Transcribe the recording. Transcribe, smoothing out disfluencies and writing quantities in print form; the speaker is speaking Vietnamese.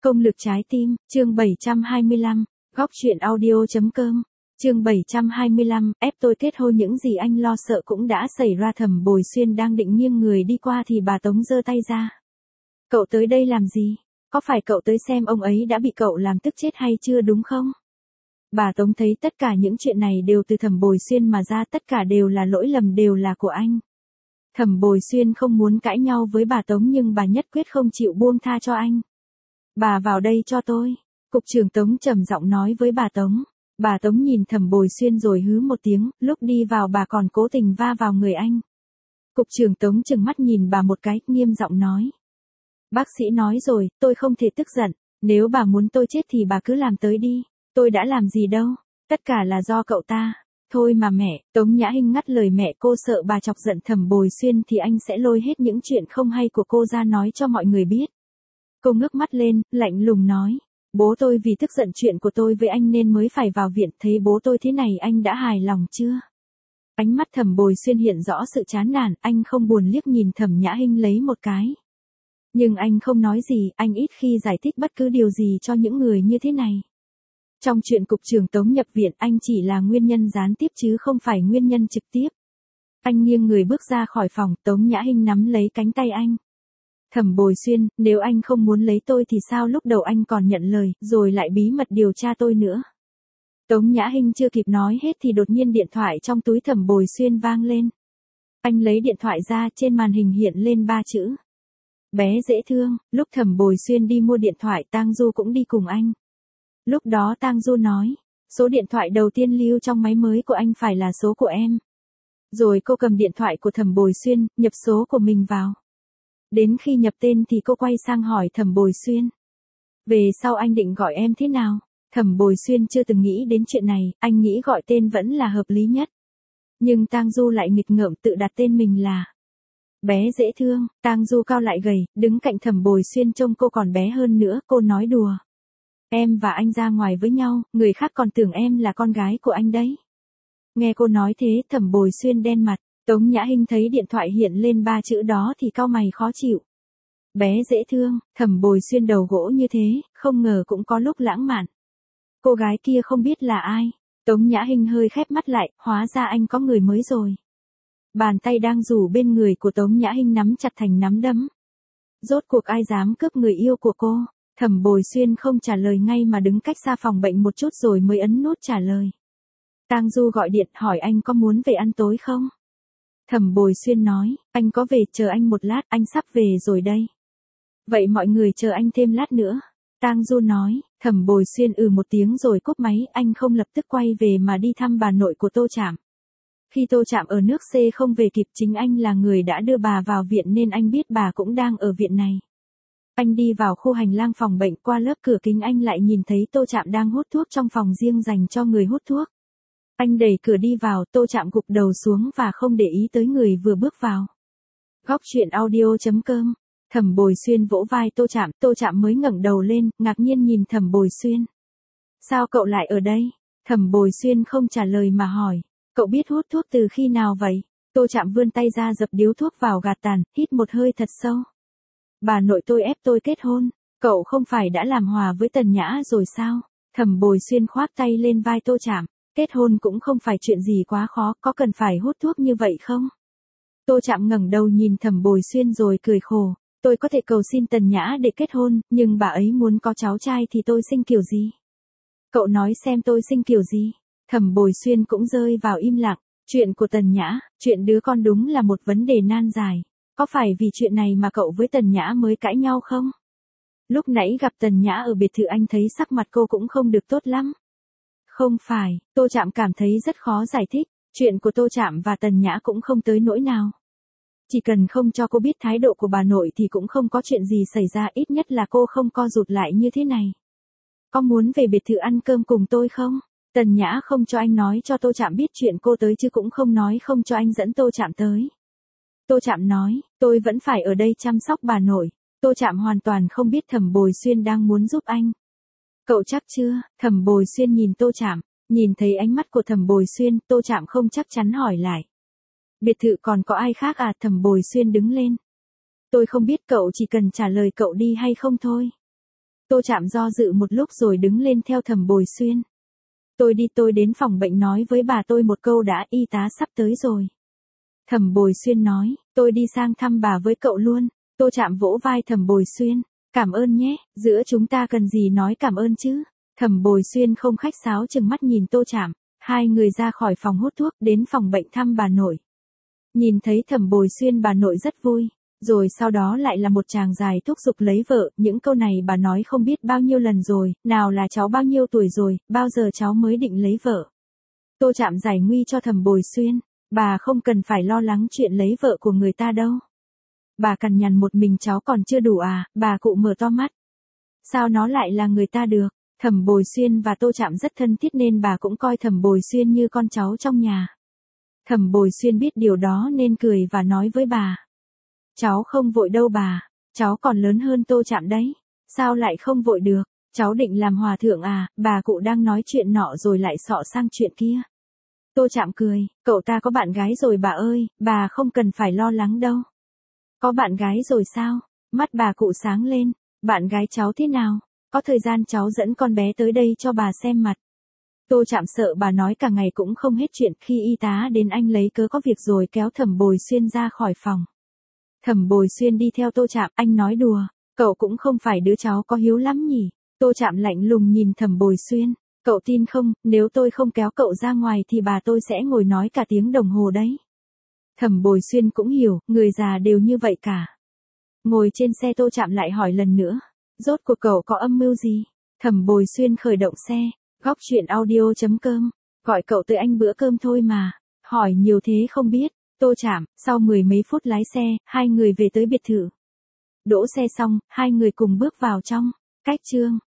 Công lực trái tim, chương 725, góc truyện audio.com, chương 725, ép tôi kết hôn những gì anh lo sợ cũng đã xảy ra. Thẩm Bồi Xuyên đang định nghiêng người đi qua thì bà Tống giơ tay ra. Cậu tới đây làm gì? Có phải cậu tới xem ông ấy đã bị cậu làm tức chết hay chưa đúng không? Bà Tống thấy tất cả những chuyện này đều từ Thẩm Bồi Xuyên mà ra, tất cả đều là lỗi lầm, đều là của anh. Thẩm Bồi Xuyên không muốn cãi nhau với bà Tống nhưng bà nhất quyết không chịu buông tha cho anh. Bà vào đây cho tôi. Cục trưởng Tống trầm giọng nói với bà Tống. Bà Tống nhìn Thẩm Bồi Xuyên rồi hứ một tiếng, lúc đi vào bà còn cố tình va vào người anh. Cục trưởng Tống trừng mắt nhìn bà một cái, nghiêm giọng nói. Bác sĩ nói rồi, tôi không thể tức giận, nếu bà muốn tôi chết thì bà cứ làm tới đi, tôi đã làm gì đâu, tất cả là do cậu ta. Thôi mà mẹ, Tống Nhã Hinh ngắt lời mẹ cô, sợ bà chọc giận Thẩm Bồi Xuyên thì anh sẽ lôi hết những chuyện không hay của cô ra nói cho mọi người biết. Cô ngước mắt lên, lạnh lùng nói. Bố tôi vì tức giận chuyện của tôi với anh nên mới phải vào viện, thấy bố tôi thế này anh đã hài lòng chưa? Ánh mắt Thẩm Bồi Xuyên hiện rõ sự chán nản, anh không buồn liếc nhìn Thẩm Nhã Hinh lấy một cái. Nhưng anh không nói gì, anh ít khi giải thích bất cứ điều gì cho những người như thế này. Trong chuyện cục trưởng Tống nhập viện, anh chỉ là nguyên nhân gián tiếp chứ không phải nguyên nhân trực tiếp. Anh nghiêng người bước ra khỏi phòng, Tống Nhã Hinh nắm lấy cánh tay anh. Thẩm Bồi Xuyên, nếu anh không muốn lấy tôi thì sao lúc đầu anh còn nhận lời, rồi lại bí mật điều tra tôi nữa. Tống Nhã Hinh chưa kịp nói hết thì đột nhiên điện thoại trong túi Thẩm Bồi Xuyên vang lên. Anh lấy điện thoại ra, trên màn hình hiện lên 3 chữ. Bé dễ thương. Lúc Thẩm Bồi Xuyên đi mua điện thoại, Tang Du cũng đi cùng anh. Lúc đó Tang Du nói, số điện thoại đầu tiên lưu trong máy mới của anh phải là số của em. Rồi cô cầm điện thoại của Thẩm Bồi Xuyên, nhập số của mình vào. Đến khi nhập tên thì cô quay sang hỏi Thẩm Bồi Xuyên. Về sau anh định gọi em thế nào? Thẩm Bồi Xuyên chưa từng nghĩ đến chuyện này, anh nghĩ gọi tên vẫn là hợp lý nhất. Nhưng Tang Du lại nghịch ngợm tự đặt tên mình là bé dễ thương. Tang Du cao lại gầy, đứng cạnh Thẩm Bồi Xuyên trông cô còn bé hơn nữa, cô nói đùa. Em và anh ra ngoài với nhau, người khác còn tưởng em là con gái của anh đấy. Nghe cô nói thế, Thẩm Bồi Xuyên đen mặt. Tống Nhã Hinh thấy điện thoại hiện lên 3 chữ đó thì cau mày khó chịu. Bé dễ thương, Thẩm Bồi Xuyên đầu gỗ như thế, không ngờ cũng có lúc lãng mạn. Cô gái kia không biết là ai. Tống Nhã Hinh hơi khép mắt lại, hóa ra anh có người mới rồi. Bàn tay đang rủ bên người của Tống Nhã Hinh nắm chặt thành nắm đấm. Rốt cuộc ai dám cướp người yêu của cô? Thẩm Bồi Xuyên không trả lời ngay mà đứng cách xa phòng bệnh một chút rồi mới ấn nút trả lời. Tang Du gọi điện hỏi anh có muốn về ăn tối không? Thẩm Bồi Xuyên nói, anh có về, chờ anh một lát, anh sắp về rồi đây. Vậy mọi người chờ anh thêm lát nữa. Tang Du nói. Thẩm Bồi Xuyên một tiếng rồi cúp máy, anh không lập tức quay về mà đi thăm bà nội của Tô Trạm. Khi Tô Trạm ở nước C không về kịp, chính anh là người đã đưa bà vào viện nên anh biết bà cũng đang ở viện này. Anh đi vào khu hành lang phòng bệnh, qua lớp cửa kính anh lại nhìn thấy Tô Trạm đang hút thuốc trong phòng riêng dành cho người hút thuốc. Anh đẩy cửa đi vào, Tô Trạm gục đầu xuống và không để ý tới người vừa bước vào. Góc truyện audio.com. Thẩm Bồi Xuyên vỗ vai Tô Trạm mới ngẩng đầu lên, ngạc nhiên nhìn Thẩm Bồi Xuyên. Sao cậu lại ở đây? Thẩm Bồi Xuyên không trả lời mà hỏi. Cậu biết hút thuốc từ khi nào vậy? Tô Trạm vươn tay ra dập điếu thuốc vào gạt tàn, hít một hơi thật sâu. Bà nội tôi ép tôi kết hôn. Cậu không phải đã làm hòa với Tần Nhã rồi sao? Thẩm Bồi Xuyên khoác tay lên vai Tô Trạm. Kết hôn cũng không phải chuyện gì quá khó, có cần phải hút thuốc như vậy không? Tô Trạm ngẩng đầu nhìn Thẩm Bồi Xuyên rồi cười khổ. Tôi có thể cầu xin Tần Nhã để kết hôn, nhưng bà ấy muốn có cháu trai thì tôi sinh kiểu gì? Cậu nói xem tôi sinh kiểu gì? Thẩm Bồi Xuyên cũng rơi vào im lặng. Chuyện của Tần Nhã, chuyện đứa con đúng là một vấn đề nan giải. Có phải vì chuyện này mà cậu với Tần Nhã mới cãi nhau không? Lúc nãy gặp Tần Nhã ở biệt thự anh thấy sắc mặt cô cũng không được tốt lắm. Không phải, Tô Trạm cảm thấy rất khó giải thích. Chuyện của Tô Trạm và Tần Nhã cũng không tới nỗi nào. Chỉ cần không cho cô biết thái độ của bà nội thì cũng không có chuyện gì xảy ra, ít nhất là cô không co rụt lại như thế này. Có muốn về biệt thự ăn cơm cùng tôi không? Tần Nhã không cho anh nói cho Tô Trạm biết chuyện cô tới chứ cũng không nói không cho anh dẫn Tô Trạm tới. Tô Trạm nói, tôi vẫn phải ở đây chăm sóc bà nội. Tô Trạm hoàn toàn không biết Thẩm Bồi Xuyên đang muốn giúp anh. Cậu chắc chưa? Thẩm Bồi Xuyên nhìn Tô Trạm, nhìn thấy ánh mắt của Thẩm Bồi Xuyên, Tô Trạm không chắc chắn hỏi lại. Biệt thự còn có ai khác à? Thẩm Bồi Xuyên đứng lên. Tôi không biết, cậu chỉ cần trả lời cậu đi hay không thôi. Tô Trạm do dự một lúc rồi đứng lên theo Thẩm Bồi Xuyên. Tôi đến phòng bệnh nói với bà tôi một câu đã, y tá sắp tới rồi. Thẩm Bồi Xuyên nói, tôi đi sang thăm bà với cậu luôn. Tô Trạm vỗ vai Thẩm Bồi Xuyên, cảm ơn nhé, giữa chúng ta cần gì nói cảm ơn chứ. Thẩm Bồi Xuyên không khách sáo chừng mắt nhìn Tô Trạm, hai người ra khỏi phòng hút thuốc đến phòng bệnh thăm bà nội. Nhìn thấy Thẩm Bồi Xuyên bà nội rất vui, rồi sau đó lại là một tràng dài thúc giục lấy vợ, những câu này bà nói không biết bao nhiêu lần rồi, nào là cháu bao nhiêu tuổi rồi, bao giờ cháu mới định lấy vợ. Tô Trạm giải nguy cho Thẩm Bồi Xuyên, bà không cần phải lo lắng chuyện lấy vợ của người ta đâu. Bà cằn nhằn một mình cháu còn chưa đủ à, bà cụ mở to mắt. Sao nó lại là người ta được? Thẩm Bồi Xuyên và Tô Trạm rất thân thiết nên bà cũng coi Thẩm Bồi Xuyên như con cháu trong nhà. Thẩm Bồi Xuyên biết điều đó nên cười và nói với bà. Cháu không vội đâu bà, cháu còn lớn hơn Tô Trạm đấy. Sao lại không vội được, cháu định làm hòa thượng à, bà cụ đang nói chuyện nọ rồi lại xọ sang chuyện kia. Tô Trạm cười, cậu ta có bạn gái rồi bà ơi, bà không cần phải lo lắng đâu. Có bạn gái rồi sao? Mắt bà cụ sáng lên, bạn gái cháu thế nào? Có thời gian cháu dẫn con bé tới đây cho bà xem mặt. Tô Trạm sợ bà nói cả ngày cũng không hết chuyện, khi y tá đến anh lấy cớ có việc rồi kéo Thẩm Bồi Xuyên ra khỏi phòng. Thẩm Bồi Xuyên đi theo Tô Trạm, anh nói đùa, cậu cũng không phải đứa cháu có hiếu lắm nhỉ. Tô Trạm lạnh lùng nhìn Thẩm Bồi Xuyên, cậu tin không, nếu tôi không kéo cậu ra ngoài thì bà tôi sẽ ngồi nói cả tiếng đồng hồ đấy. Thẩm Bồi Xuyên cũng hiểu, người già đều như vậy cả. Ngồi trên xe Tô Trạm lại hỏi lần nữa, rốt cuộc cậu có âm mưu gì? Thẩm Bồi Xuyên khởi động xe, góc chuyện audio.com, gọi cậu tới anh bữa cơm thôi mà, hỏi nhiều thế không biết. Tô Trạm, sau 10 mấy phút lái xe, hai người về tới biệt thự. Đỗ xe xong, hai người cùng bước vào trong, cách chương.